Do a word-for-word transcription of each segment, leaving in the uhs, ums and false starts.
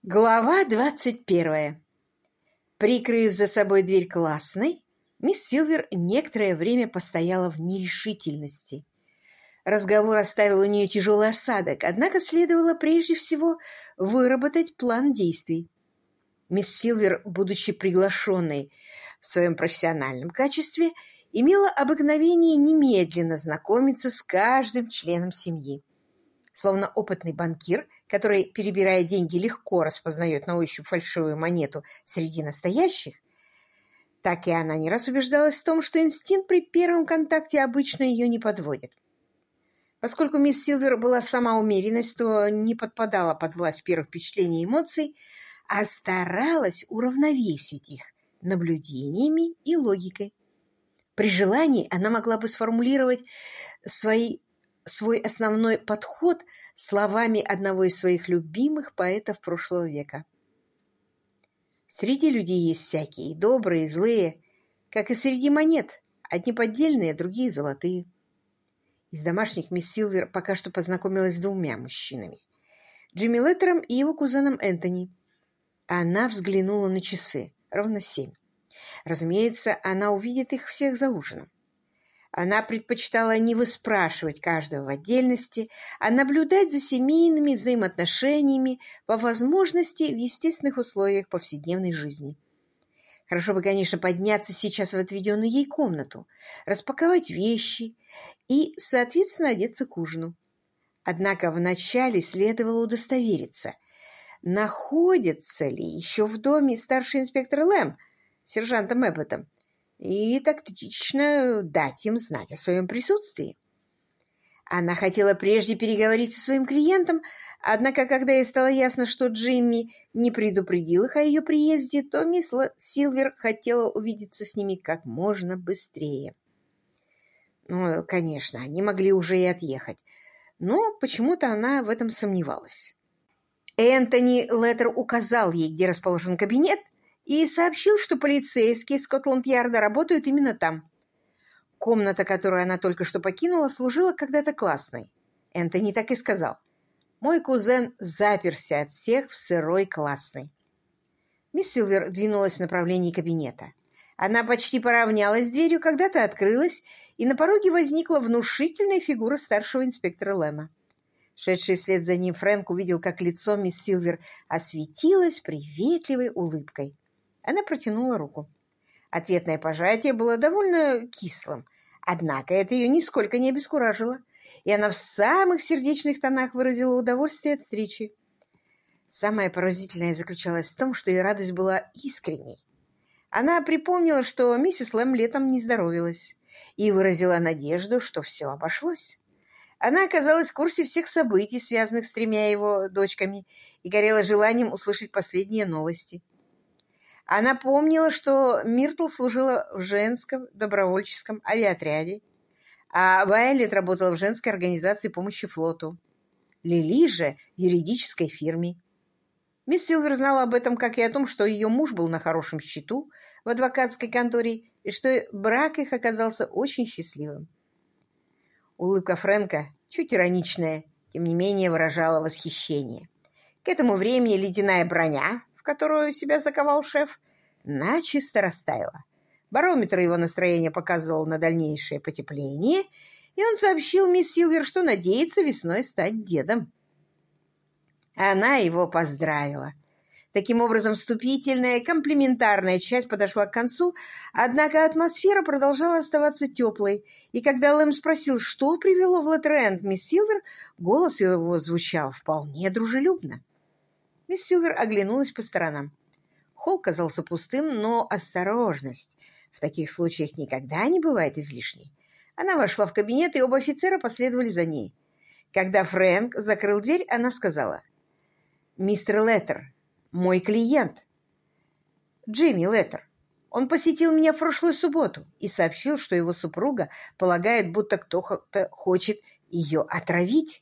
Глава двадцать первая. Прикрыв за собой дверь классной, мисс Силвер некоторое время постояла в нерешительности. Разговор оставил у нее тяжелый осадок, однако следовало прежде всего выработать план действий. Мисс Силвер, будучи приглашенной в своем профессиональном качестве, имела обыкновение немедленно знакомиться с каждым членом семьи. Словно опытный банкир, который, перебирая деньги, легко распознает на ощупь фальшивую монету среди настоящих, так и она не раз убеждалась в том, что инстинкт при первом контакте обычно ее не подводит. Поскольку мисс Силвер была сама умеренность, то не подпадала под власть первых впечатлений и эмоций, а старалась уравновесить их наблюдениями и логикой. При желании она могла бы сформулировать свои свой основной подход словами одного из своих любимых поэтов прошлого века. Среди людей есть всякие, добрые, злые, как и среди монет, одни поддельные, другие золотые. Из домашних мисс Силвер пока что познакомилась с двумя мужчинами – Джимми Леттером и его кузеном Энтони. Она взглянула на часы, ровно семь. Разумеется, она увидит их всех за ужином. Она предпочитала не выспрашивать каждого в отдельности, а наблюдать за семейными взаимоотношениями по возможности в естественных условиях повседневной жизни. Хорошо бы, конечно, подняться сейчас в отведенную ей комнату, распаковать вещи и, соответственно, одеться к ужину. Однако вначале следовало удостовериться, находится ли еще в доме старший инспектор Лэм с сержантом Эбботом, и тактично дать им знать о своем присутствии. Она хотела прежде переговорить со своим клиентом, однако, когда ей стало ясно, что Джимми не предупредил их о ее приезде, то мисс Силвер хотела увидеться с ними как можно быстрее. Ну, конечно, они могли уже и отъехать, но почему-то она в этом сомневалась. Энтони Леттер указал ей, где расположен кабинет, и сообщил, что полицейские Скотланд-Ярда работают именно там. Комната, которую она только что покинула, служила когда-то классной. Энтони так и сказал: «Мой кузен заперся от всех в сырой классной». Мисс Силвер двинулась в направлении кабинета. Она почти поравнялась с дверью, когда-то открылась, и на пороге возникла внушительная фигура старшего инспектора Лэма. Шедший вслед за ним Фрэнк увидел, как лицо мисс Силвер осветилось приветливой улыбкой. Она протянула руку. Ответное пожатие было довольно кислым, однако это ее нисколько не обескуражило, и она в самых сердечных тонах выразила удовольствие от встречи. Самое поразительное заключалось в том, что ее радость была искренней. Она припомнила, что миссис Лэм летом не здоровилась, и выразила надежду, что все обошлось. Она оказалась в курсе всех событий, связанных с тремя его дочками, и горела желанием услышать последние новости. Она помнила, что Миртл служила в женском добровольческом авиаотряде, а Вайолет работала в женской организации помощи флоту. Лили же в юридической фирме. Мисс Силвер знала об этом, как и о том, что ее муж был на хорошем счету в адвокатской конторе и что брак их оказался очень счастливым. Улыбка Фрэнка, чуть ироничная, тем не менее выражала восхищение. К этому времени ледяная броня, в которую себя заковал шеф, начисто растаяла. Барометр его настроения показывал на дальнейшее потепление, и он сообщил мисс Силвер, что надеется весной стать дедом. Она его поздравила. Таким образом, вступительная, комплиментарная часть подошла к концу, однако атмосфера продолжала оставаться теплой, и когда Лэм спросил, что привело в Леттеренд мисс Силвер, голос его звучал вполне дружелюбно. Мисс Силвер оглянулась по сторонам. Холл казался пустым, но осторожность в таких случаях никогда не бывает излишней. Она вошла в кабинет, и оба офицера последовали за ней. Когда Фрэнк закрыл дверь, она сказала: «Мистер Леттер, мой клиент, Джимми Леттер. Он посетил меня в прошлую субботу и сообщил, что его супруга полагает, будто кто-то хочет ее отравить».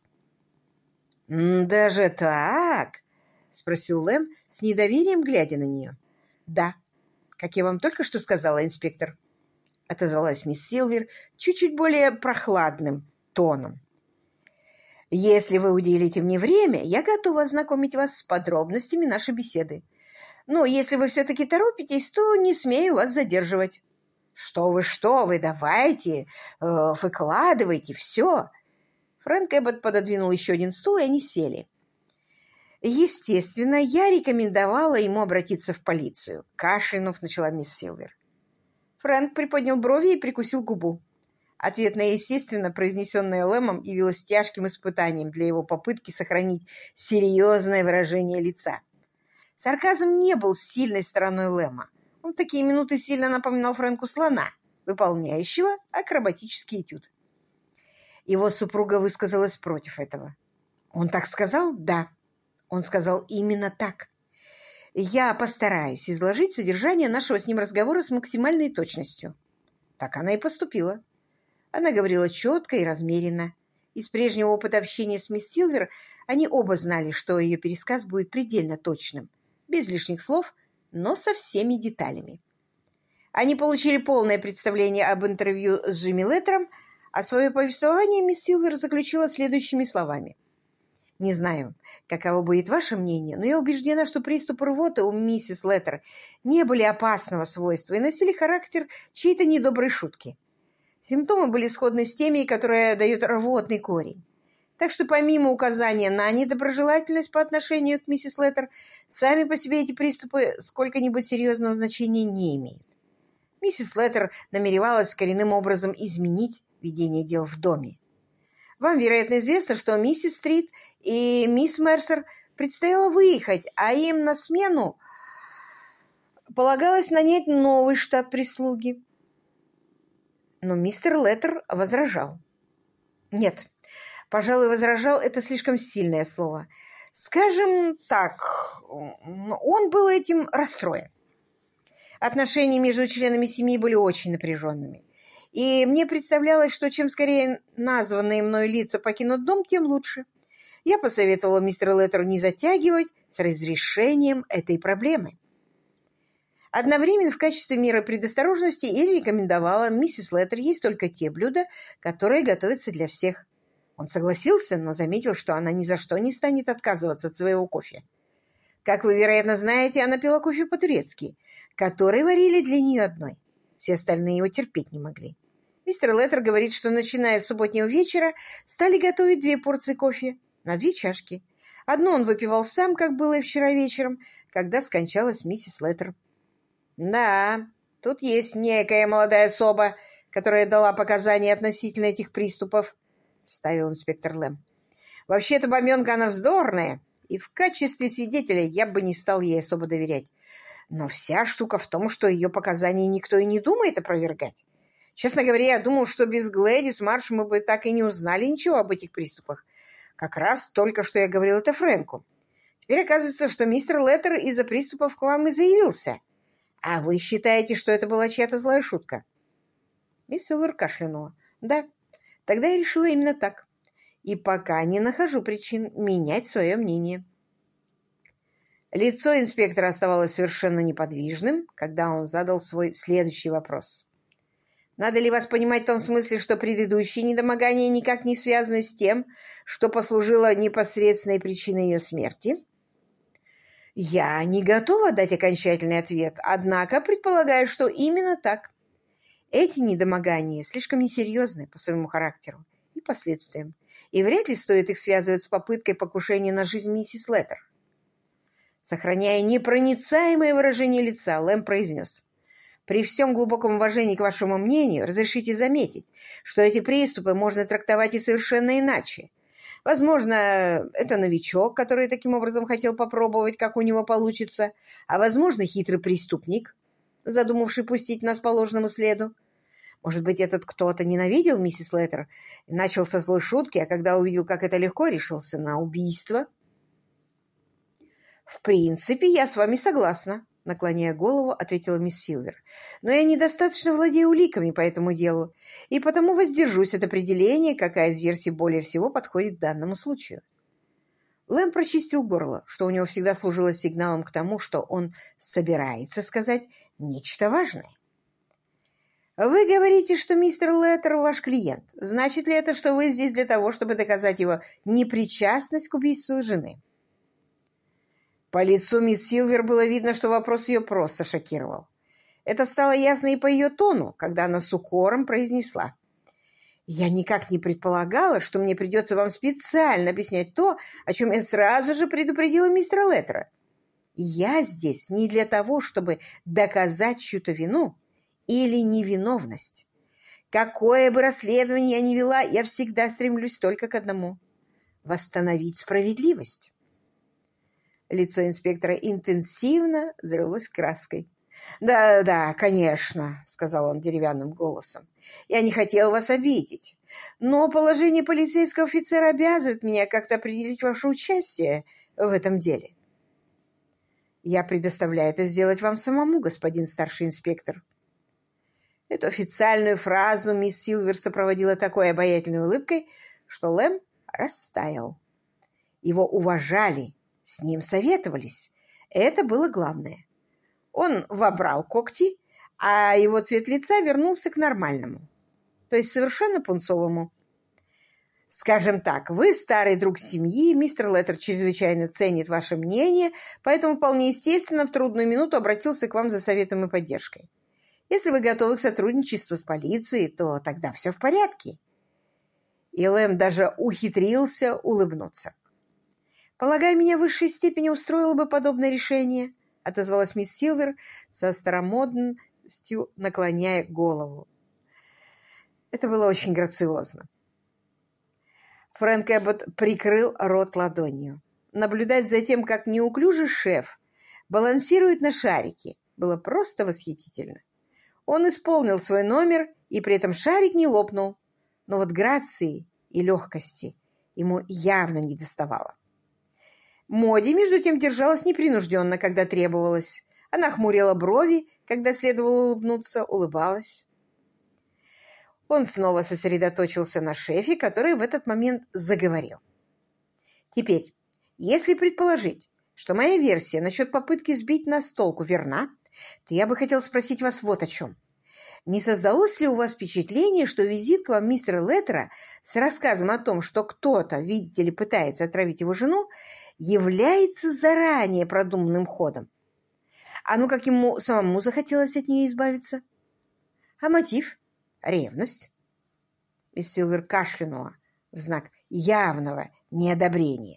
«Даже так?» — спросил Лэм с недоверием, глядя на нее. «Да, как я вам только что сказала, инспектор», — отозвалась мисс Силвер чуть-чуть более прохладным тоном. Если вы уделите мне время, я готова ознакомить вас с подробностями нашей беседы. Но если вы все-таки торопитесь, то не смею вас задерживать». «Что вы, что вы, давайте, э, выкладывайте все». Фрэнк Эббот пододвинул еще один стул, и они сели. «Естественно, я рекомендовала ему обратиться в полицию», — кашлянув начала мисс Силвер. Фрэнк приподнял брови и прикусил губу. Ответ на «естественно», произнесенное Лэмом, явилось тяжким испытанием для его попытки сохранить серьезное выражение лица. Сарказм не был сильной стороной Лэма. Он в такие минуты сильно напоминал Фрэнку слона, выполняющего акробатический этюд. Его супруга высказалась против этого. «Он так сказал?» «Да». Он сказал именно так. «Я постараюсь изложить содержание нашего с ним разговора с максимальной точностью». Так она и поступила. Она говорила четко и размеренно. Из прежнего опыта общения с мисс Силвер они оба знали, что ее пересказ будет предельно точным, без лишних слов, но со всеми деталями. Они получили полное представление об интервью с Джимми Леттером, а свое повествование мисс Силвер заключила следующими словами. «Не знаю, каково будет ваше мнение, но я убеждена, что приступы рвоты у миссис Леттер не были опасного свойства и носили характер чьей-то недоброй шутки. Симптомы были сходны с теми, которые дают рвотный корень. Так что помимо указания на недоброжелательность по отношению к миссис Леттер, сами по себе эти приступы сколько-нибудь серьезного значения не имеют. Миссис Леттер намеревалась коренным образом изменить ведение дел в доме. Вам, вероятно, известно, что миссис Стрит и мисс Мерсер предстояло выехать, а им на смену полагалось нанять новый штат прислуги. Но мистер Леттер возражал. Нет, пожалуй, возражал — это слишком сильное слово. Скажем так, он был этим расстроен. Отношения между членами семьи были очень напряженными. И мне представлялось, что чем скорее названные мною лица покинут дом, тем лучше. Я посоветовала мистеру Леттеру не затягивать с разрешением этой проблемы. Одновременно в качестве меры предосторожности и рекомендовала миссис Леттер есть только те блюда, которые готовятся для всех. Он согласился, но заметил, что она ни за что не станет отказываться от своего кофе. Как вы, вероятно, знаете, она пила кофе по-турецки, который варили для нее одной. Все остальные его терпеть не могли. Мистер Леттер говорит, что, начиная с субботнего вечера, стали готовить две порции кофе на две чашки. Одну он выпивал сам, как было и вчера вечером, когда скончалась миссис Леттер. «Да, тут есть некая молодая особа, которая дала показания относительно этих приступов», — вставил инспектор Лэм. «Вообще-то бабенка она вздорная, и в качестве свидетеля я бы не стал ей особо доверять. Но вся штука в том, что ее показания никто и не думает опровергать. Честно говоря, я думал, что без Глэдис Марш мы бы так и не узнали ничего об этих приступах. Как раз только что я говорил это Фрэнку. Теперь оказывается, что мистер Леттер из-за приступов к вам и заявился. А вы считаете, что это была чья-то злая шутка?» Мисс Силвер кашлянула. «Да, тогда я решила именно так. И пока не нахожу причин менять свое мнение». Лицо инспектора оставалось совершенно неподвижным, когда он задал свой следующий вопрос. «Надо ли вас понимать в том смысле, что предыдущие недомогания никак не связаны с тем, что послужило непосредственной причиной ее смерти?» «Я не готова дать окончательный ответ, однако предполагаю, что именно так. Эти недомогания слишком несерьезны по своему характеру и последствиям, и вряд ли стоит их связывать с попыткой покушения на жизнь миссис Леттер». Сохраняя непроницаемое выражение лица, Лэм произнес: «При всем глубоком уважении к вашему мнению, разрешите заметить, что эти приступы можно трактовать и совершенно иначе. Возможно, это новичок, который таким образом хотел попробовать, как у него получится, а, возможно, хитрый преступник, задумавший пустить нас по ложному следу. Может быть, этот кто-то ненавидел миссис Леттер и начал со злой шутки, а когда увидел, как это легко, решился на убийство». «В принципе, я с вами согласна», — наклоняя голову, ответила мисс Силвер. «Но я недостаточно владею уликами по этому делу, и потому воздержусь от определения, какая из версий более всего подходит к данному случаю». Лэм прочистил горло, что у него всегда служило сигналом к тому, что он собирается сказать нечто важное. Вы говорите, что мистер Леттер ваш клиент. Значит ли это, что вы здесь для того, чтобы доказать его непричастность к убийству жены? По лицу мисс Силвер было видно, что вопрос ее просто шокировал. Это стало ясно и по ее тону, когда она с укором произнесла: «Я никак не предполагала, что мне придется вам специально объяснять то, о чем я сразу же предупредила мистера Леттера. Я здесь не для того, чтобы доказать чью-то вину или невиновность. Какое бы расследование я ни вела, я всегда стремлюсь только к одному — восстановить справедливость». Лицо инспектора интенсивно залилось краской. «Да, да, конечно», — сказал он деревянным голосом. «Я не хотел вас обидеть, но положение полицейского офицера обязывает меня как-то определить ваше участие в этом деле». «Я предоставляю это сделать вам самому, господин старший инспектор». Эту официальную фразу мисс Силвер сопроводила такой обаятельной улыбкой, что Лэм растаял. Его уважали, с ним советовались. Это было главное. Он вобрал когти, а его цвет лица вернулся к нормальному, то есть совершенно пунцовому. «Скажем так, вы старый друг семьи, мистер Леттер чрезвычайно ценит ваше мнение, поэтому вполне естественно в трудную минуту обратился к вам за советом и поддержкой. Если вы готовы к сотрудничеству с полицией, то тогда все в порядке». И Лэм даже ухитрился улыбнуться. «Полагаю, меня в высшей степени устроило бы подобное решение», — отозвалась мисс Силвер со старомодностью, наклоняя голову. Это было очень грациозно. Фрэнк Эббот прикрыл рот ладонью. Наблюдать за тем, как неуклюжий шеф балансирует на шарике, было просто восхитительно. Он исполнил свой номер, и при этом шарик не лопнул, но вот грации и легкости ему явно не доставало. Моди, между тем, держалась непринужденно, когда требовалось. Она хмурила брови, когда следовало улыбнуться, улыбалась. Он снова сосредоточился на шефе, который в этот момент заговорил. «Теперь, если предположить, что моя версия насчет попытки сбить нас с толку верна, то я бы хотел спросить вас вот о чем. Не создалось ли у вас впечатление, что визит к вам мистера Леттера с рассказом о том, что кто-то, видите ли, пытается отравить его жену, является заранее продуманным ходом? А ну, как ему самому захотелось от нее избавиться? А мотив? Ревность». Мисс Силвер кашлянула в знак явного неодобрения.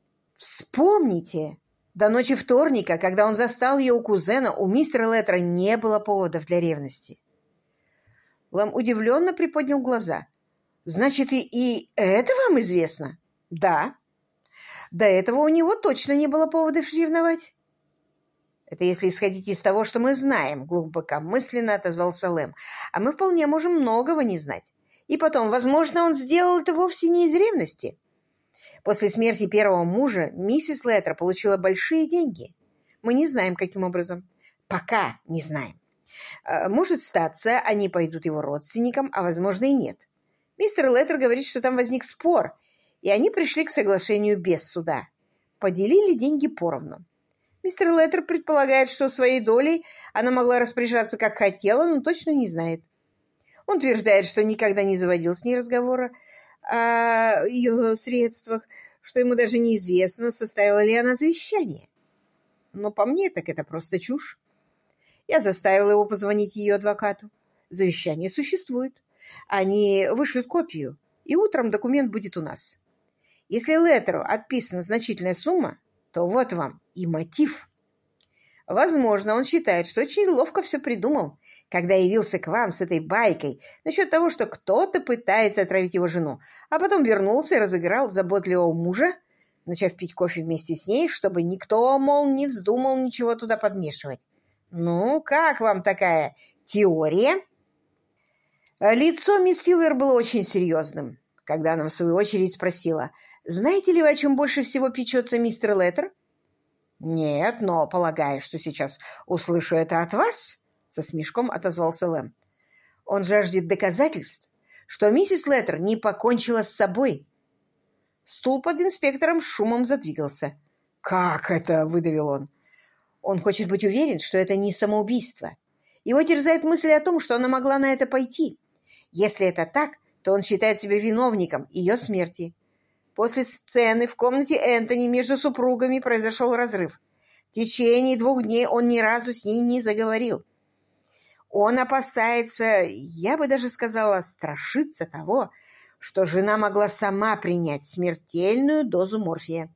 «Вспомните, до ночи вторника, когда он застал ее у кузена, у мистера Леттера не было поводов для ревности». Лэм удивленно приподнял глаза. «Значит, и, и это вам известно?» «Да. До этого у него точно не было поводов ревновать». «Это если исходить из того, что мы знаем», — глубокомысленно отозвался Лэм. «А мы вполне можем многого не знать. И потом, возможно, он сделал это вовсе не из ревности. После смерти первого мужа миссис Леттер получила большие деньги. Мы не знаем, каким образом. Пока не знаем. Может статься, они пойдут его родственникам, а, возможно, и нет. Мистер Леттер говорит, что там возник спор, и они пришли к соглашению без суда. Поделили деньги поровну. Мистер Леттер предполагает, что своей долей она могла распоряжаться как хотела, но точно не знает. Он утверждает, что никогда не заводил с ней разговора о ее средствах, что ему даже неизвестно, составила ли она завещание. Но по мне, так это просто чушь. Я заставила его позвонить ее адвокату. Завещание существует. Они вышлют копию, и утром документ будет у нас. Если Леттеру отписана значительная сумма, то вот вам и мотив. Возможно, он считает, что очень ловко все придумал, когда явился к вам с этой байкой насчет того, что кто-то пытается отравить его жену, а потом вернулся и разыграл заботливого мужа, начав пить кофе вместе с ней, чтобы никто, мол, не вздумал ничего туда подмешивать. Ну, как вам такая теория? Лицо мисс Силвер было очень серьезным, когда она, в свою очередь, спросила: «Знаете ли вы, о чем больше всего печется мистер Леттер?» «Нет, но полагаю, что сейчас услышу это от вас», — со смешком отозвался Лэм. «Он жаждет доказательств, что миссис Леттер не покончила с собой». Стул под инспектором шумом задвигался. «Как это?» — выдавил он. «Он хочет быть уверен, что это не самоубийство, Его терзает мысль о том, что она могла на это пойти. Если это так, то он считает себя виновником ее смерти. После сцены в комнате Энтони между супругами произошел разрыв. В течение двух дней он ни разу с ней не заговорил. Он опасается, я бы даже сказала, страшится того, что жена могла сама принять смертельную дозу морфия.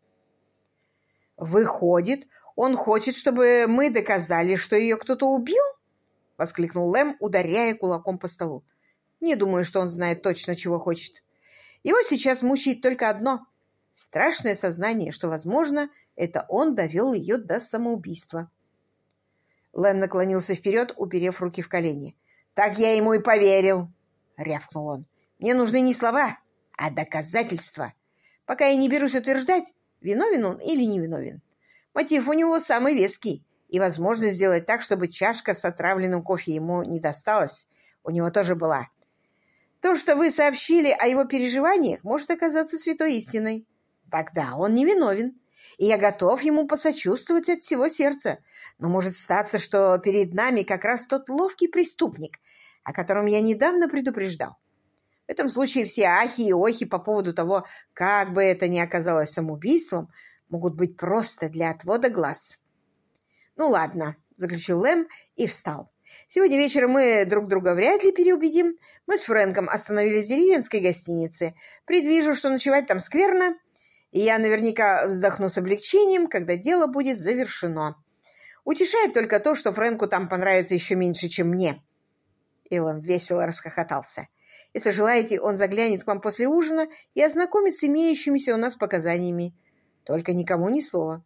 «Выходит, он хочет, чтобы мы доказали, что ее кто-то убил?» — воскликнул Лэм, ударяя кулаком по столу. «Не думаю, что он знает точно, чего хочет. Его сейчас мучает только одно — страшное сознание, что, возможно, это он довел ее до самоубийства». Лэм наклонился вперед, уперев руки в колени. «Так я ему и поверил!» — рявкнул он. «Мне нужны не слова, а доказательства. Пока я не берусь утверждать, виновен он или невиновен. Мотив у него самый веский, и возможность сделать так, чтобы чашка с отравленным кофе ему не досталась, у него тоже была. То, что вы сообщили о его переживаниях, может оказаться святой истиной. Тогда он невиновен, и я готов ему посочувствовать от всего сердца. Но может статься, что перед нами как раз тот ловкий преступник, о котором я недавно предупреждал. В этом случае все ахи и охи по поводу того, как бы это ни оказалось самоубийством, могут быть просто для отвода глаз. «Ну ладно», — заключил Лэм и встал. «Сегодня вечером мы друг друга вряд ли переубедим. Мы с Фрэнком остановились в деревенской гостинице. Предвижу, что ночевать там скверно, и я наверняка вздохну с облегчением, когда дело будет завершено. Утешает только то, что Фрэнку там понравится еще меньше, чем мне». Илон весело расхохотался. «Если желаете, он заглянет к вам после ужина и ознакомит с имеющимися у нас показаниями. Только никому ни слова».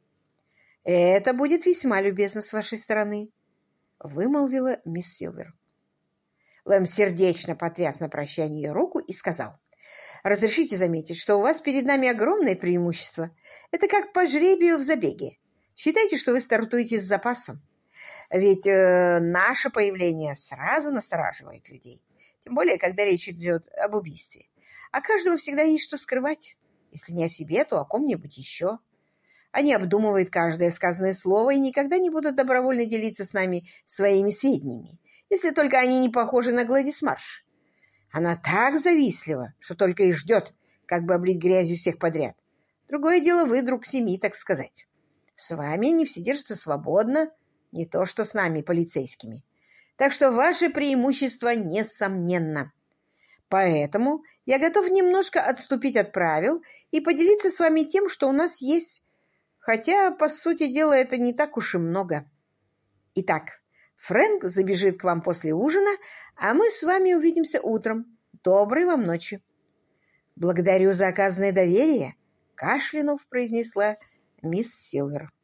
«Это будет весьма любезно с вашей стороны», — вымолвила мисс Силвер. Лэм сердечно потряс на прощание ее руку и сказал: «Разрешите заметить, что у вас перед нами огромное преимущество. Это как по жребию в забеге. Считайте, что вы стартуете с запасом. Ведь э, наше появление сразу настораживает людей. Тем более, когда речь идет об убийстве. А каждому всегда есть что скрывать. Если не о себе, то о ком-нибудь еще. Они обдумывают каждое сказанное слово и никогда не будут добровольно делиться с нами своими сведениями, если только они не похожи на Глэдис Марш. Она так завистлива, что только и ждет, как бы облить грязью всех подряд. Другое дело, вы друг семьи, так сказать. С вами не все держатся свободно, не то что с нами, полицейскими. Так что ваше преимущество несомненно. Поэтому я готов немножко отступить от правил и поделиться с вами тем, что у нас есть, хотя, по сути дела, это не так уж и много. Итак, Фрэнк забежит к вам после ужина, а мы с вами увидимся утром. Доброй вам ночи». «Благодарю за оказанное доверие», — кашлянув произнесла мисс Силвер.